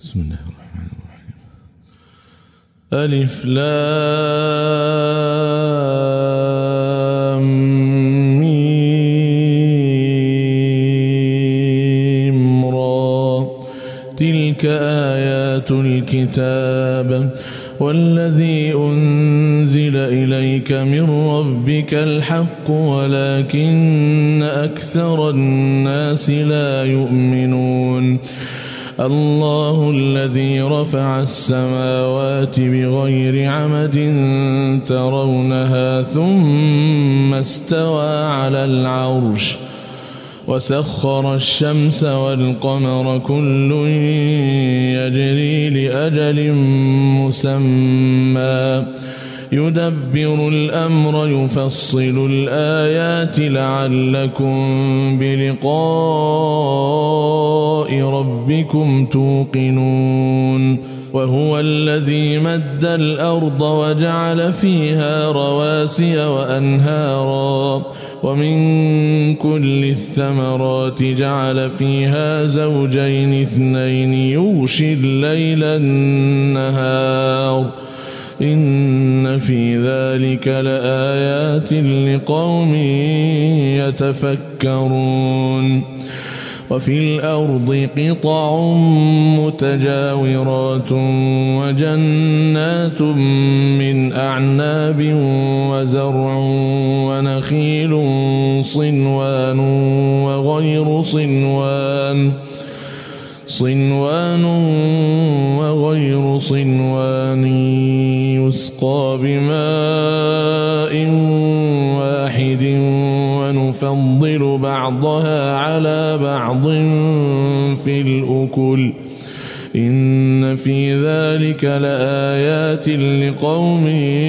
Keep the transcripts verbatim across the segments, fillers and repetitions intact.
بسم الله الرحمن الرحيم. ألف لام ميم را تلك آيات الكتاب والذي أنزل إليك من ربك الحق ولكن أكثر الناس لا يؤمنون. الله الذي رفع السماوات بغير عمد ترونها ثم استوى على العرش وسخر الشمس والقمر كل يجري لأجل مسمى يدبر الأمر يفصل الآيات لعلكم بلقاء ربكم توقنون. وهو الذي مد الأرض وجعل فيها رواسي وأنهارا ومن كل الثمرات جعل فيها زوجين اثنين يغشي الليل النهار إن في ذلك لآيات لقوم يتفكرون. وفي الأرض قطع متجاورات وجنات من أعناب وزرع ونخيل صنوان وغير صنوان صنوان وغير صنوان يسقى بماء واحد ونفضل بعضها على بعض في الأكل إن في ذلك لآيات لقوم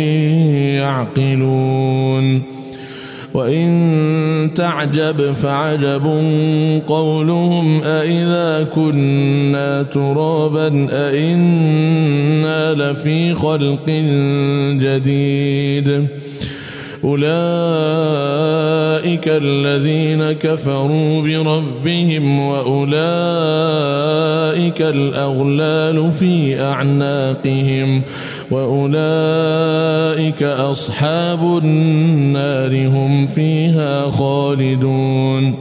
يعقلون. وإن تعجب فعجب قولهم أإذا كنا ترابا أإنا لفي خلق جديد أولئك الذين كفروا بربهم وأولئك الأغلال في أعناقهم وأولئك أصحاب النار هم فيها خالدون.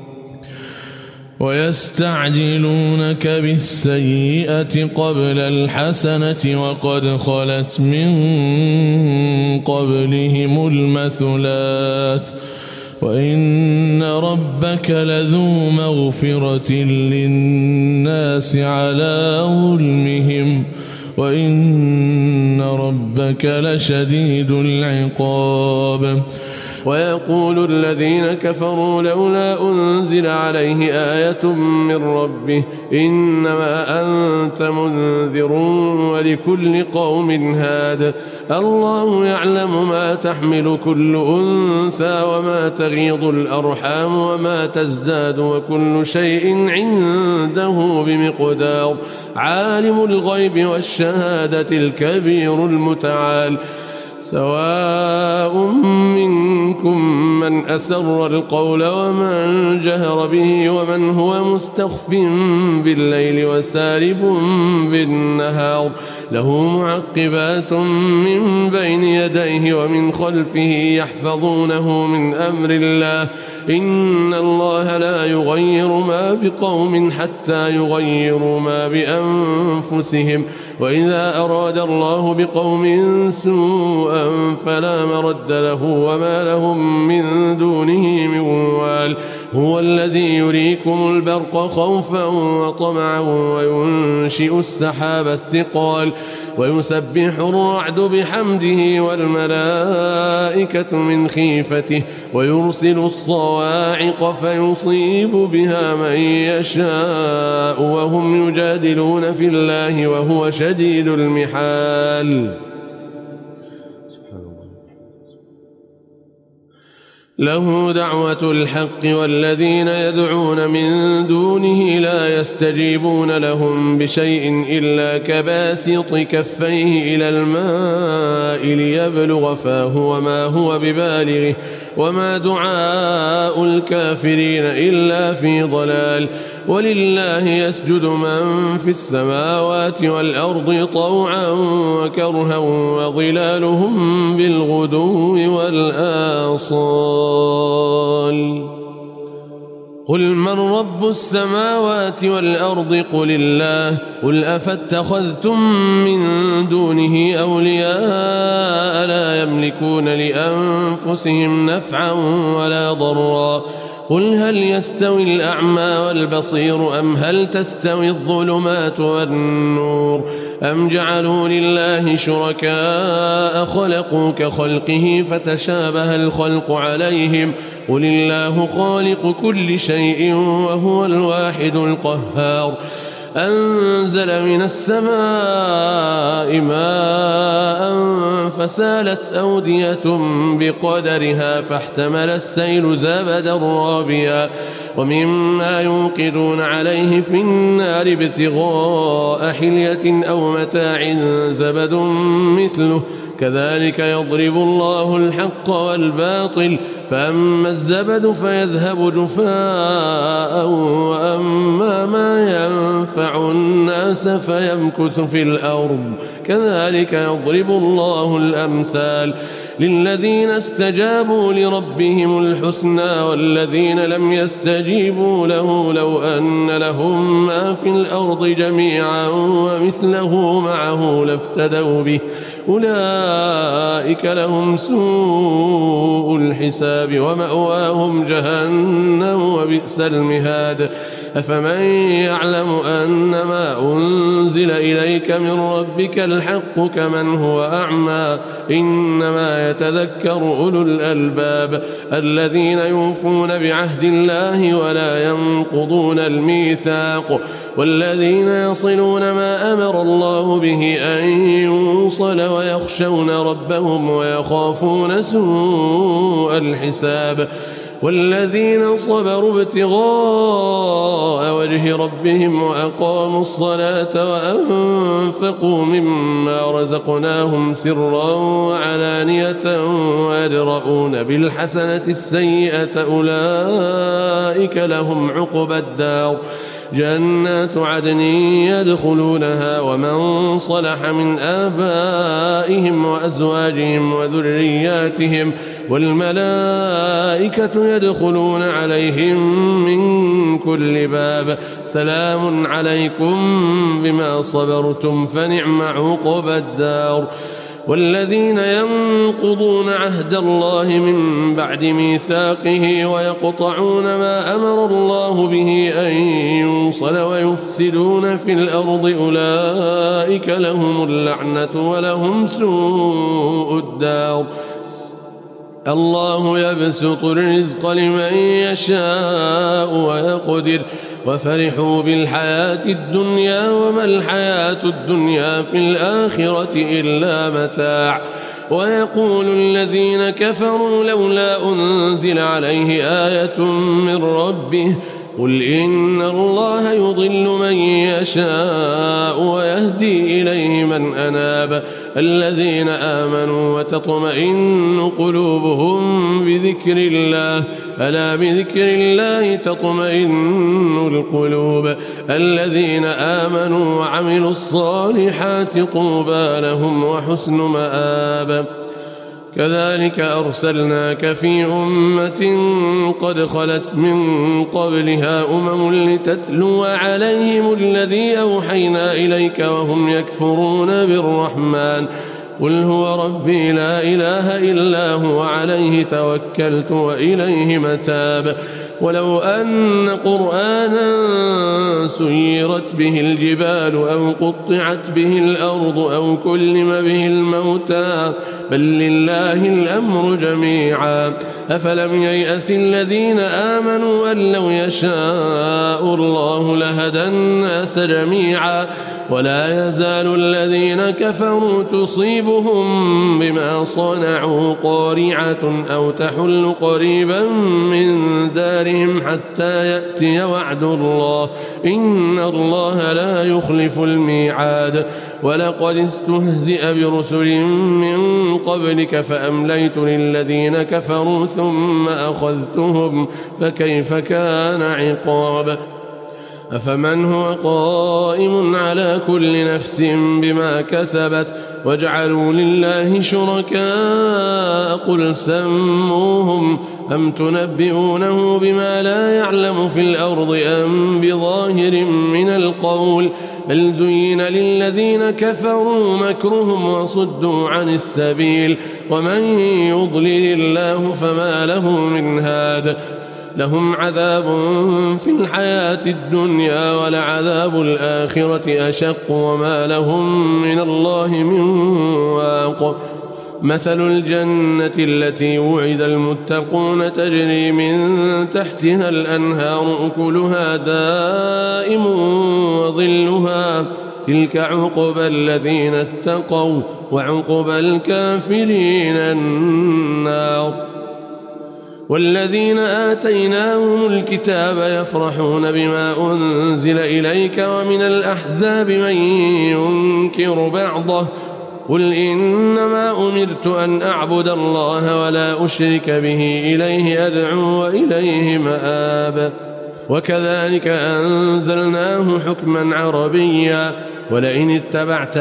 ويستعجلونك بالسيئة قبل الحسنة وقد خلت من قبلهم المثلات وإن ربك لذو مغفرة للناس على ظلمهم وإن ربك لشديد العقاب. ويقول الذين كفروا لولا أنزل عليه آية من ربه إنما أنت منذر ولكل قوم هاد الله يعلم ما تحمل كل أنثى وما تغيض الأرحام وما تزداد وكل شيء عنده بمقدار عالم الغيب والشهادة الكبير المتعال. سواء منكم من أسر القول ومن جهر به ومن هو مستخف بالليل وسارب بالنهار له معقبات من بين يديه ومن خلفه يحفظونه من أمر الله إن الله لا يغير ما بقوم حتى يغيروا ما بأنفسهم وإذا أراد الله بقوم سوءا فلا مرد له وما لهم من دونه من وال. هو الذي يريكم البرق خوفا وطمعا وينشئ السحاب الثقال ويسبح الرعد بحمده والملائكة من خيفته ويرسل الصواعق فيصيب بها من يشاء وهم يجادلون في الله وهو شديد المحال. له دعوة الحق والذين يدعون من دونه لا يستجيبون لهم بشيء إلا كباسط كفيه إلى الماء ليبلغ فاه وما هو ببالغه وما دعاء الكافرين إلا في ضلال. ولله يسجد من في السماوات والأرض طوعا وكرها وظلالهم بالغدو والآصال. قل من رب السماوات والأرض قل الله. قل أفاتخذتم من دونه أولياء لا يملكون لأنفسهم نفعا ولا ضرا. قل هل يستوي الأعمى والبصير أم هل تستوي الظلمات والنور أم جعلوا لله شركاء خلقوا كخلقه فتشابه الخلق عليهم. قل الله خالق كل شيء وهو الواحد القهار. أنزل من السماء ماء فسالت أودية بقدرها فاحتمل السيل زبدا رابيا ومما يوقدون عليه في النار ابتغاء حلية أو متاع زبد مثله كذلك يضرب الله الحق والباطل فأما الزبد فيذهب جفاء وأما ما ينفع الناس فيمكث في الأرض كذلك يضرب الله الأمثال للذين استجابوا لربهم الحسنى والذين لم يستجيبوا له لو أن لهم ما في الأرض جميعا ومثله معه لافتدوا به أولئك لهم سوء الحساب ومأواهم جهنم وبئس المهاد. أفمن يعلم أنما أنزل إليك من ربك الحق كمن هو أعمى إنما يتذكر أولو الألباب الذين يوفون بعهد الله ولا ينقضون الميثاق والذين يصلون ما أمر الله به أن يوصل ويخشون ربهم ويخافون سوء الحساب والذين صبروا ابتغاء وجه ربهم وأقاموا الصلاة وأنفقوا مما رزقناهم سرا وعلانية ويدرؤون بالحسنة السيئة أولئك لهم عقبى الدار جنات عدن يدخلونها ومن صلح من آبائهم وأزواجهم وذرياتهم والملائكة يدخلون عليهم من كل باب سلام عليكم بما صبرتم فنعم عقبى الدار. والذين ينقضون عهد الله من بعد ميثاقه ويقطعون ما أمر الله به أن يوصل ويفسدون في الأرض أولئك لهم اللعنة ولهم سوء الدار. الله يبسط الرزق لمن يشاء ويقدر وفرحوا بالحياة الدنيا وما الحياة الدنيا في الآخرة إلا متاع. ويقول الذين كفروا لولا أنزل عليه آية من ربه قل إن الله يضل من يشاء ويهدي إليه من أناب الذين آمنوا وتطمئن قلوبهم بذكر الله ألا بذكر الله تطمئن القلوب الذين آمنوا وعملوا الصالحات طوبى لهم وحسن مآب. كذلك أرسلناك في أمة قد خلت من قبلها أمم لتتلو عليهم الذي أوحينا إليك وهم يكفرون بالرحمن قل هو ربي لا إله إلا هو عليه توكلت وإليه متاب. ولو أن قرآنا سيرت به الجبال أو قطعت به الأرض أو كلم به الموتى بل لله الأمر جميعا أفلم ييأس الذين آمنوا أن لو يشاء الله لهدى الناس جميعا ولا يزال الذين كفروا تصيبهم بما صنعوا قارعة أو تحل قريبا من دار ديارهم حتى يأتي وعد الله إن الله لا يخلف الميعاد ولقد استهزئ برسل من قبلك فأمليت للذين كفروا ثم أخذتهم فكيف كان عقاب أفمن هو قائم على كل نفس بما كسبت وجعلوا لله شركاء قل سموهم أم تنبئونه بما لا يعلم في الأرض أم بظاهر من القول بل زين للذين كفروا مكرهم وصدوا عن السبيل ومن يضلل الله فما له من هاد لهم عذاب في الحياة الدنيا ولعذاب الآخرة أشق وما لهم من الله من واق مثل الجنة التي وعد المتقون تجري من تحتها الأنهار أكلها دائم وظلها تلك عقبى الذين اتقوا وعقبى الكافرين النار والذين آتيناهم الكتاب يفرحون بما أنزل إليك ومن الأحزاب من ينكر بعضه قل إنما أمرت أن أعبد الله ولا أشرك به إليه أدعو وإليه مآب وكذلك أنزلناه حكما عربيا ولئن اتبعت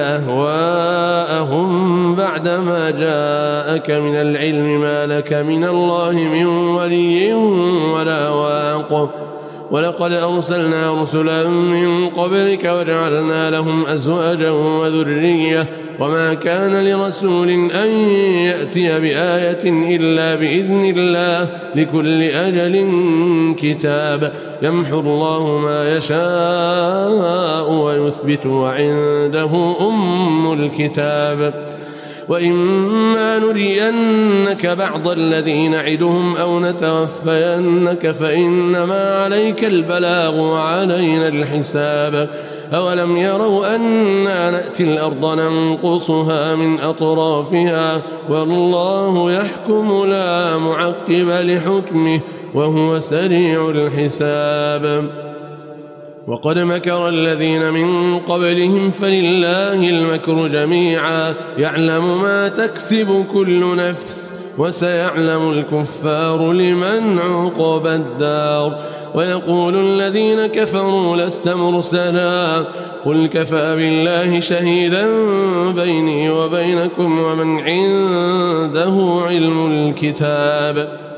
أهواءهم بعدما جاءك من العلم ما لك من الله من ولي ولا واق ولقد أرسلنا رسلا من قبلك وجعلنا لهم أزواجا وذرية وما كان لرسول أن يأتي بآية إلا بإذن الله لكل أجل كتاب يمحو الله ما يشاء ويثبت وعنده أم الكتاب وإما نرينك بعض الذي نعدهم أو نتوفينك فإنما عليك البلاغ وعلينا الحساب أولم يروا أنا نأتي الأرض ننقصها من أطرافها والله يحكم لا معقب لحكمه وهو سريع الحساب وقد مكر الذين من قبلهم فلله المكر جميعا يعلم ما تكسب كل نفس وسيعلم الكفار لمن عقبى الدار ويقول الذين كفروا لست مرسلا قل كفى بالله شهيدا بيني وبينكم ومن عنده علم الكتاب